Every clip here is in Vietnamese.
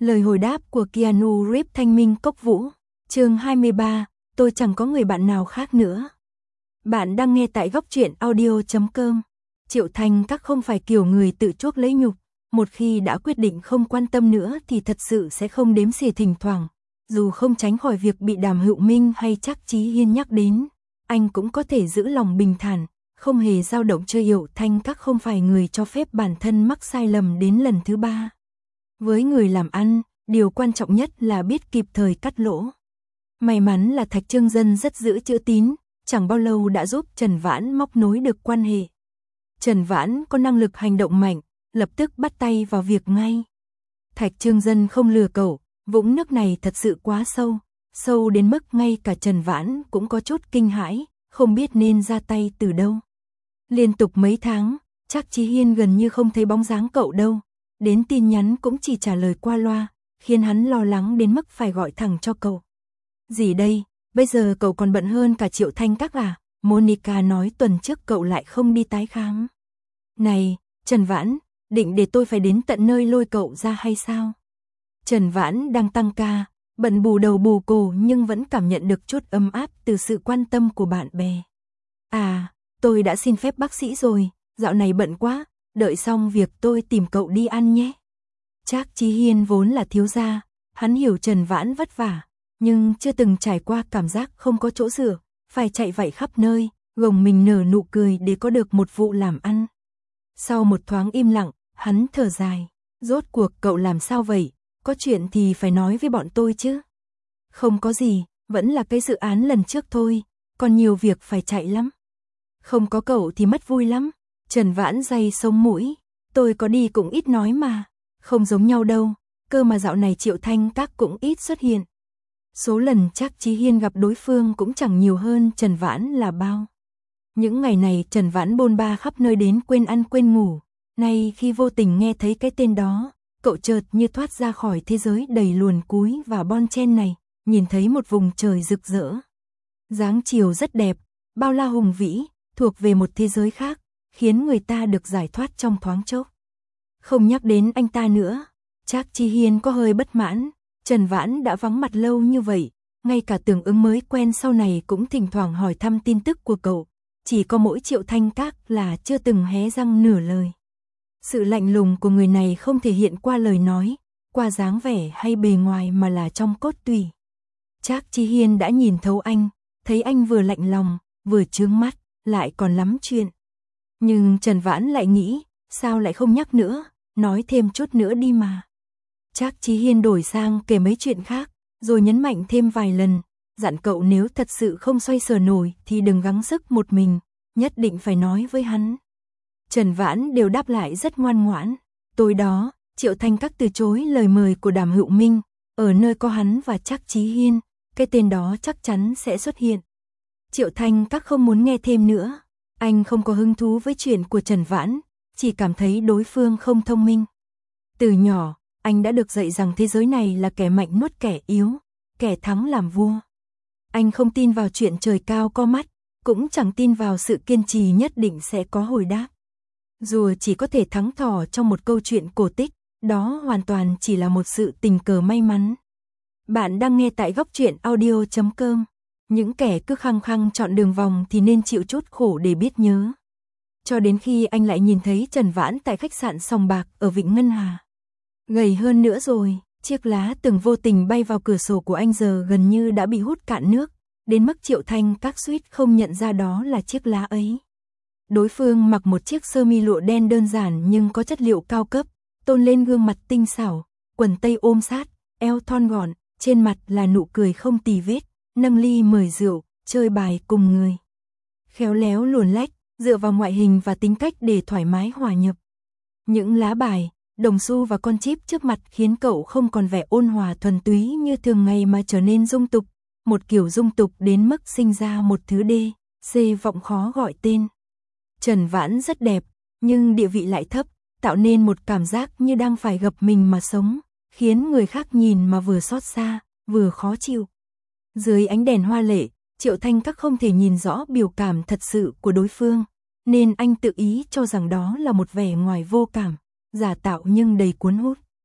Lời hồi đáp của Keanu Reeves thanh minh cốc vũ. Chương 23, tôi chẳng có người bạn nào khác nữa. Bạn đang nghe tại góc truyện audio.com. Triệu Thanh Các không phải kiểu người tự chuốc lấy nhục, một khi đã quyết định không quan tâm nữa thì thật sự sẽ không đếm xỉa thỉnh thoảng, dù không tránh khỏi việc bị Đàm Hữu Minh hay Trác Chí Hiên nhắc đến, anh cũng có thể giữ lòng bình thản, không hề dao động. Triệu Thanh Các không phải người cho phép bản thân mắc sai lầm đến lần thứ ba. Với người làm ăn, điều quan trọng nhất là biết kịp thời cắt lỗ. May mắn là Thạch Trương Dân rất giữ chữ tín, chẳng bao lâu đã giúp Trần Vãn móc nối được quan hệ. Trần Vãn có năng lực hành động mạnh, lập tức bắt tay vào việc ngay. Thạch Trương Dân không lừa cậu, vũng nước này thật sự quá sâu, sâu đến mức ngay cả Trần Vãn cũng có chút kinh hãi, không biết nên ra tay từ đâu. Liên tục mấy tháng, Trác Chí Hiên gần như không thấy bóng dáng cậu đâu, đến tin nhắn cũng chỉ trả lời qua loa, khiến hắn lo lắng đến mức phải gọi thẳng cho cậu. Gì đây, bây giờ cậu còn bận hơn cả Triệu Thanh Các à? Monica nói tuần trước cậu lại không đi tái khám. Này, Trần Vãn, định để tôi phải đến tận nơi lôi cậu ra hay sao? Trần Vãn đang tăng ca, bận bù đầu bù cổ nhưng vẫn cảm nhận được chút ấm áp từ sự quan tâm của bạn bè. À, tôi đã xin phép bác sĩ rồi, dạo này bận quá, đợi xong việc tôi tìm cậu đi ăn nhé. Trác Chí Hiên vốn là thiếu gia, hắn hiểu Trần Vãn vất vả, nhưng chưa từng trải qua cảm giác không có chỗ dựa, phải chạy vạy khắp nơi, gồng mình nở nụ cười để có được một vụ làm ăn. Sau một thoáng im lặng, hắn thở dài, rốt cuộc cậu làm sao vậy, có chuyện thì phải nói với bọn tôi chứ. Không có gì, vẫn là cái dự án lần trước thôi, còn nhiều việc phải chạy lắm. Không có cậu thì mất vui lắm. Trần Vãn day sống mũi, tôi có đi cũng ít nói mà, không giống nhau đâu, cơ mà dạo này Triệu Thanh Các cũng ít xuất hiện. Số lần Trác Chí Hiên gặp đối phương cũng chẳng nhiều hơn Trần Vãn là bao. Những ngày này Trần Vãn bôn ba khắp nơi đến quên ăn quên ngủ, nay khi vô tình nghe thấy cái tên đó, cậu chợt như thoát ra khỏi thế giới đầy luồn cúi và bon chen này, nhìn thấy một vùng trời rực rỡ. Dáng chiều rất đẹp, bao la hùng vĩ, thuộc về một thế giới khác, khiến người ta được giải thoát trong thoáng chốc. Không nhắc đến anh ta nữa, Trác Chí Hiên có hơi bất mãn, Trần Vãn đã vắng mặt lâu như vậy, ngay cả Tưởng Ứng mới quen sau này cũng thỉnh thoảng hỏi thăm tin tức của cậu, chỉ có mỗi Triệu Thanh Các là chưa từng hé răng nửa lời. Sự lạnh lùng của người này không thể hiện qua lời nói, qua dáng vẻ hay bề ngoài mà là trong cốt tủy. Trác Chí Hiên đã nhìn thấu anh, thấy anh vừa lạnh lòng, vừa chướng mắt, lại còn lắm chuyện. Nhưng Trần Vãn lại nghĩ, sao lại không nhắc nữa, nói thêm chút nữa đi mà. Trác Chí Hiên đổi sang kể mấy chuyện khác, rồi nhấn mạnh thêm vài lần, dặn cậu nếu thật sự không xoay sở nổi thì đừng gắng sức một mình, nhất định phải nói với hắn. Trần Vãn đều đáp lại rất ngoan ngoãn. Tối đó, Triệu Thanh Các từ chối lời mời của Đàm Hữu Minh, ở nơi có hắn và Trác Chí Hiên, cái tên đó chắc chắn sẽ xuất hiện. Triệu Thanh Các không muốn nghe thêm nữa, anh không có hứng thú với chuyện của Trần Vãn, chỉ cảm thấy đối phương không thông minh. Từ nhỏ, anh đã được dạy rằng thế giới này là kẻ mạnh nuốt kẻ yếu, kẻ thắng làm vua. Anh không tin vào chuyện trời cao có mắt, cũng chẳng tin vào sự kiên trì nhất định sẽ có hồi đáp. Dù chỉ có thể thắng thỏ trong một câu chuyện cổ tích, đó hoàn toàn chỉ là một sự tình cờ may mắn. Bạn đang nghe tại góc truyện audio.com. Những kẻ cứ khăng khăng chọn đường vòng thì nên chịu chút khổ để biết nhớ. Cho đến khi anh lại nhìn thấy Trần Vãn tại khách sạn Sòng Bạc ở Vịnh Ngân Hà. Gầy hơn nữa rồi, chiếc lá từng vô tình bay vào cửa sổ của anh giờ gần như đã bị hút cạn nước, đến mức Triệu Thanh Các suýt không nhận ra đó là chiếc lá ấy. Đối phương mặc một chiếc sơ mi lụa đen đơn giản nhưng có chất liệu cao cấp, tôn lên gương mặt tinh xảo, quần tây ôm sát, eo thon gọn, trên mặt là nụ cười không tì vết, nâng ly mời rượu, chơi bài cùng người. Khéo léo luồn lách, dựa vào ngoại hình và tính cách để thoải mái hòa nhập. Những lá bài, đồng xu và con chip trước mặt khiến cậu không còn vẻ ôn hòa thuần túy như thường ngày mà trở nên dung tục, một kiểu dung tục đến mức sinh ra một thứ đê, xê vọng khó gọi tên. Trần Vãn rất đẹp, nhưng địa vị lại thấp, tạo nên một cảm giác như đang phải gập mình mà sống, khiến người khác nhìn mà vừa xót xa, vừa khó chịu. Dưới ánh đèn hoa lệ, Triệu Thanh Các không thể nhìn rõ biểu cảm thật sự của đối phương, nên anh tự ý cho rằng đó là một vẻ ngoài vô cảm, giả tạo nhưng đầy cuốn hút.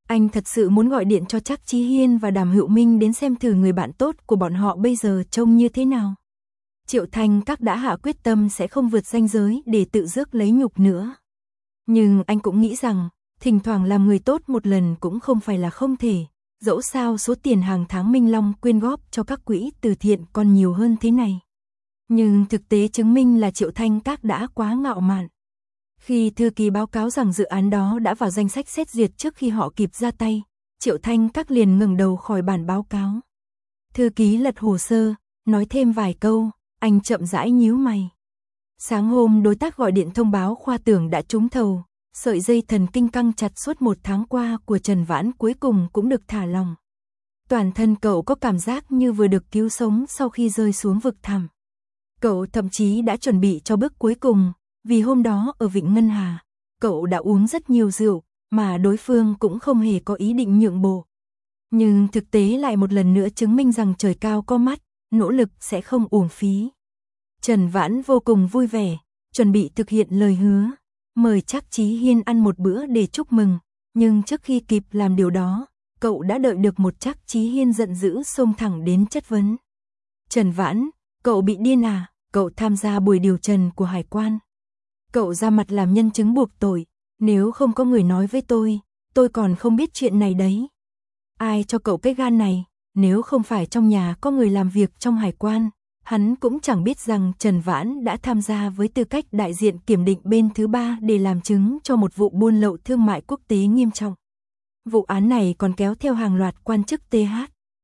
Anh thật sự muốn gọi điện cho Trác Chí Hiên và Đàm Hữu Minh đến xem thử người bạn tốt của bọn họ bây giờ trông như thế nào. Triệu Thành Các đã hạ quyết tâm sẽ không vượt ranh giới để tự rước lấy nhục nữa. Nhưng anh cũng nghĩ rằng, thỉnh thoảng làm người tốt một lần cũng không phải là không thể, dẫu sao số tiền hàng tháng Minh Long quyên góp cho các quỹ từ thiện còn nhiều hơn thế này. Nhưng thực tế chứng minh là Triệu Thành Các đã quá ngạo mạn. Khi thư ký báo cáo rằng dự án đó đã vào danh sách xét duyệt trước khi họ kịp ra tay, Triệu Thành Các liền ngẩng đầu khỏi bản báo cáo. Thư ký lật hồ sơ, nói thêm vài câu, anh chậm rãi nhíu mày. Sáng hôm đối tác gọi điện thông báo Khoa Tưởng đã trúng thầu, sợi dây thần kinh căng chặt suốt 1 tháng qua của Trần Vãn cuối cùng cũng được thả lỏng. Toàn thân cậu có cảm giác như vừa được cứu sống sau khi rơi xuống vực thẳm. Cậu thậm chí đã chuẩn bị cho bước cuối cùng, vì hôm đó ở Vịnh Ngân Hà, cậu đã uống rất nhiều rượu, mà đối phương cũng không hề có ý định nhượng bộ. Nhưng thực tế lại một lần nữa chứng minh rằng trời cao có mắt, nỗ lực sẽ không uổng phí. Trần Vãn vô cùng vui vẻ, chuẩn bị thực hiện lời hứa, mời Trác Chí Hiên ăn một bữa để chúc mừng, nhưng trước khi kịp làm điều đó, cậu đã đợi được một Trác Chí Hiên giận dữ xông thẳng đến chất vấn. Trần Vãn, cậu bị điên à? Cậu tham gia buổi điều trần của hải quan. Cậu ra mặt làm nhân chứng buộc tội, nếu không có người nói với tôi còn không biết chuyện này đấy. Ai cho cậu cái gan này, nếu không phải trong nhà có người làm việc trong hải quan, hắn cũng chẳng biết rằng Trần Vãn đã tham gia với tư cách đại diện kiểm định bên thứ ba để làm chứng cho một vụ buôn lậu thương mại quốc tế nghiêm trọng. Vụ án này còn kéo theo hàng loạt quan chức TH,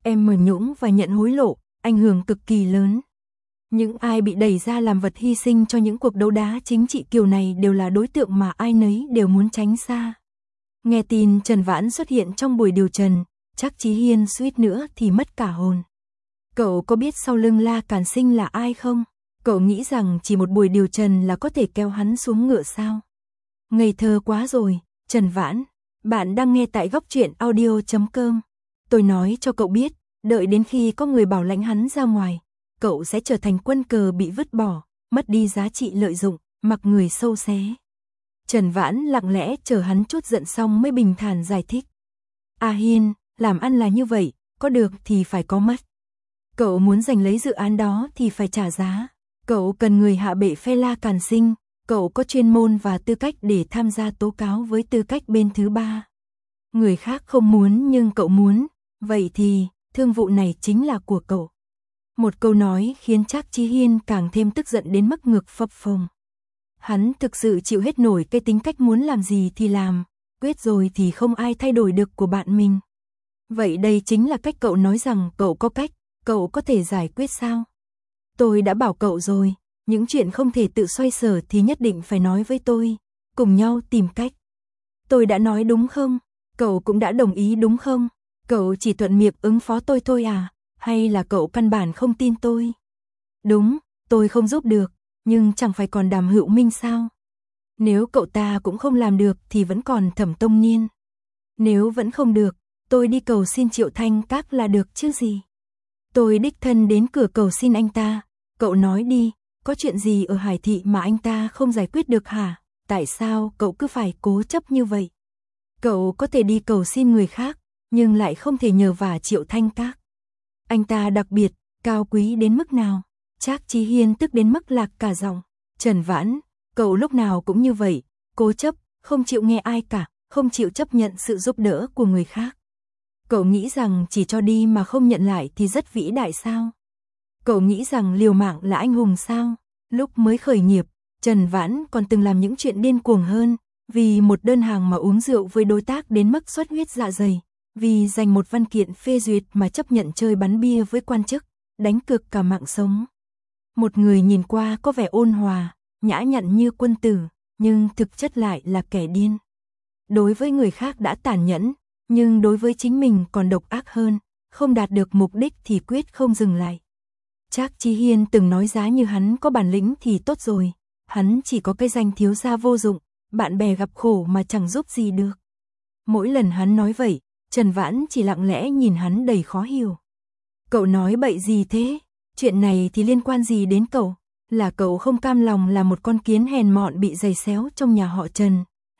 M nhũng và nhận hối lộ, ảnh hưởng cực kỳ lớn. Những ai bị đẩy ra làm vật hy sinh cho những cuộc đấu đá chính trị kiểu này đều là đối tượng mà ai nấy đều muốn tránh xa. Nghe tin Trần Vãn xuất hiện trong buổi điều trần, Trác Chí Hiên suýt nữa thì mất cả hồn. Cậu có biết sau lưng La Càn Sinh là ai không? Cậu nghĩ rằng chỉ một buổi điều trần là có thể kéo hắn xuống ngựa sao? Ngây thơ quá rồi, Trần Vãn. Bạn đang nghe tại góc truyện audio.com. Tôi nói cho cậu biết, đợi đến khi có người bảo lãnh hắn ra ngoài, cậu sẽ trở thành quân cờ bị vứt bỏ, mất đi giá trị lợi dụng, mặc người sâu xé. Trần Vãn lặng lẽ chờ hắn chút giận xong mới bình thản giải thích. Hiên, làm ăn là như vậy, có được thì phải có mất. Cậu muốn giành lấy dự án đó thì phải trả giá. Cậu cần người hạ bệ phe La Càn Sinh, cậu có chuyên môn và tư cách để tham gia tố cáo với tư cách bên thứ ba. Người khác không muốn nhưng cậu muốn, vậy thì thương vụ này chính là của cậu. Một câu nói khiến Trác Chí Hiên càng thêm tức giận đến mức ngực phập phồng. Hắn thực sự chịu hết nổi cái tính cách muốn làm gì thì làm, quyết rồi thì không ai thay đổi được của bạn mình. Vậy đây chính là cách cậu nói rằng cậu có cách, cậu có thể giải quyết sao? Tôi đã bảo cậu rồi, những chuyện không thể tự xoay sở thì nhất định phải nói với tôi, cùng nhau tìm cách. Tôi đã nói đúng không? Cậu cũng đã đồng ý đúng không? Cậu chỉ thuận miệng ứng phó tôi thôi à? Hay là cậu căn bản không tin tôi? Đúng, tôi không giúp được, nhưng chẳng phải còn Đàm Hữu Minh sao? Nếu cậu ta cũng không làm được thì vẫn còn Thẩm Tông Niên. Nếu vẫn không được, tôi đi cầu xin Triệu Thành Các là được chứ gì? Tôi đích thân đến cửa cầu xin anh ta. Cậu nói đi, có chuyện gì ở Hải Thị mà anh ta không giải quyết được hả? Tại sao cậu cứ phải cố chấp như vậy? Cậu có thể đi cầu xin người khác, nhưng lại không thể nhờ vả Triệu Thành Các. Anh ta đặc biệt, cao quý đến mức nào? Trác Chí Hiên tức đến mức lạc cả giọng. Trần Vãn, cậu lúc nào cũng như vậy, cố chấp, không chịu nghe ai cả, không chịu chấp nhận sự giúp đỡ của người khác. Cậu nghĩ rằng chỉ cho đi mà không nhận lại thì rất vĩ đại sao? Cậu nghĩ rằng liều mạng là anh hùng sao? Lúc mới khởi nghiệp, Trần Vãn còn từng làm những chuyện điên cuồng hơn, vì một đơn hàng mà uống rượu với đối tác đến mức xuất huyết dạ dày, vì giành một văn kiện phê duyệt mà chấp nhận chơi bắn bia với quan chức, đánh cược cả mạng sống. Một người nhìn qua có vẻ ôn hòa, nhã nhặn như quân tử, nhưng thực chất lại là kẻ điên. Đối với người khác đã tàn nhẫn, nhưng đối với chính mình còn độc ác hơn, không đạt được mục đích thì quyết không dừng lại. Trác Chí Hiên từng nói giá như hắn có bản lĩnh thì tốt rồi, hắn chỉ có cái danh thiếu gia vô dụng, bạn bè gặp khổ mà chẳng giúp gì được. Mỗi lần hắn nói vậy, Trần Vãn chỉ lặng lẽ nhìn hắn đầy khó hiểu. Cậu nói bậy gì thế? Chuyện này thì liên quan gì đến cậu? Là cậu không cam lòng là một con kiến hèn mọn bị giày xéo trong nhà họ Trần,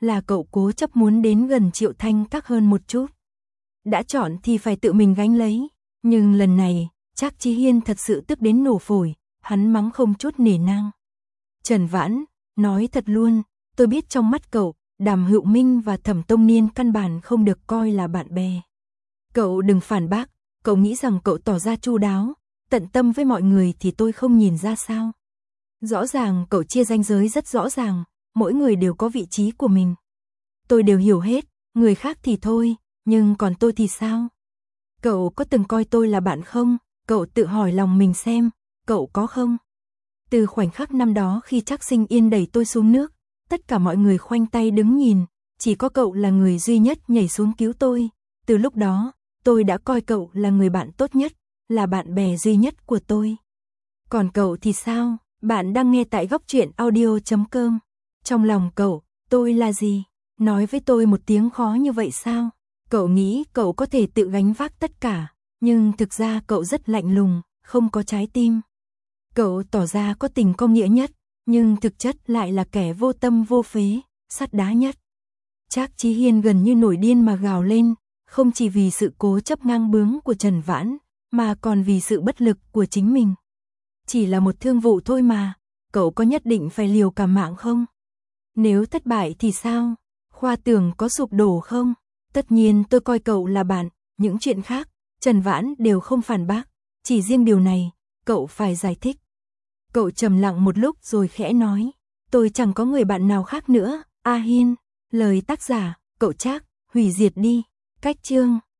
là cậu cố chấp muốn đến gần Triệu Thanh Các hơn một chút. Đã chọn thì phải tự mình gánh lấy, nhưng lần này, Trác Chí Hiên thật sự tức đến nổ phổi, hắn mắng không chút nể nang. Trần Vãn, nói thật luôn, tôi biết trong mắt cậu, Đàm Hữu Minh và Thẩm Tông Niên căn bản không được coi là bạn bè. Cậu đừng phản bác, cậu nghĩ rằng cậu tỏ ra chu đáo, tận tâm với mọi người thì tôi không nhìn ra sao. Rõ ràng cậu chia ranh giới rất rõ ràng, mỗi người đều có vị trí của mình. Tôi đều hiểu hết, người khác thì thôi, nhưng còn tôi thì sao? Cậu có từng coi tôi là bạn không? Cậu tự hỏi lòng mình xem, cậu có không? Từ khoảnh khắc năm đó khi Trác Sinh Yên đẩy tôi xuống nước, tất cả mọi người khoanh tay đứng nhìn, chỉ có cậu là người duy nhất nhảy xuống cứu tôi. Từ lúc đó, tôi đã coi cậu là người bạn tốt nhất, là bạn bè duy nhất của tôi. Còn cậu thì sao? Bạn đang nghe tại Góc Truyện Audio.com. Trong lòng cậu, tôi là gì? Nói với tôi một tiếng khó như vậy sao? Cậu nghĩ cậu có thể tự gánh vác tất cả, nhưng thực ra cậu rất lạnh lùng, không có trái tim. Cậu tỏ ra có tình có nghĩa nhất, nhưng thực chất lại là kẻ vô tâm vô phế, sắt đá nhất. Trác Chí Hiên gần như nổi điên mà gào lên, không chỉ vì sự cố chấp ngang bướng của Trần Vãn, mà còn vì sự bất lực của chính mình. Chỉ là một thương vụ thôi mà, cậu có nhất định phải liều cả mạng không? Nếu thất bại thì sao? Khoa tưởng có sụp đổ không? Tất nhiên tôi coi cậu là bạn, những chuyện khác, Trần Vãn đều không phản bác, chỉ riêng điều này, cậu phải giải thích. Cậu trầm lặng một lúc rồi khẽ nói, tôi chẳng có người bạn nào khác nữa, A Hiên, lời tác giả, cậu Trác, hủy diệt đi, cách chương.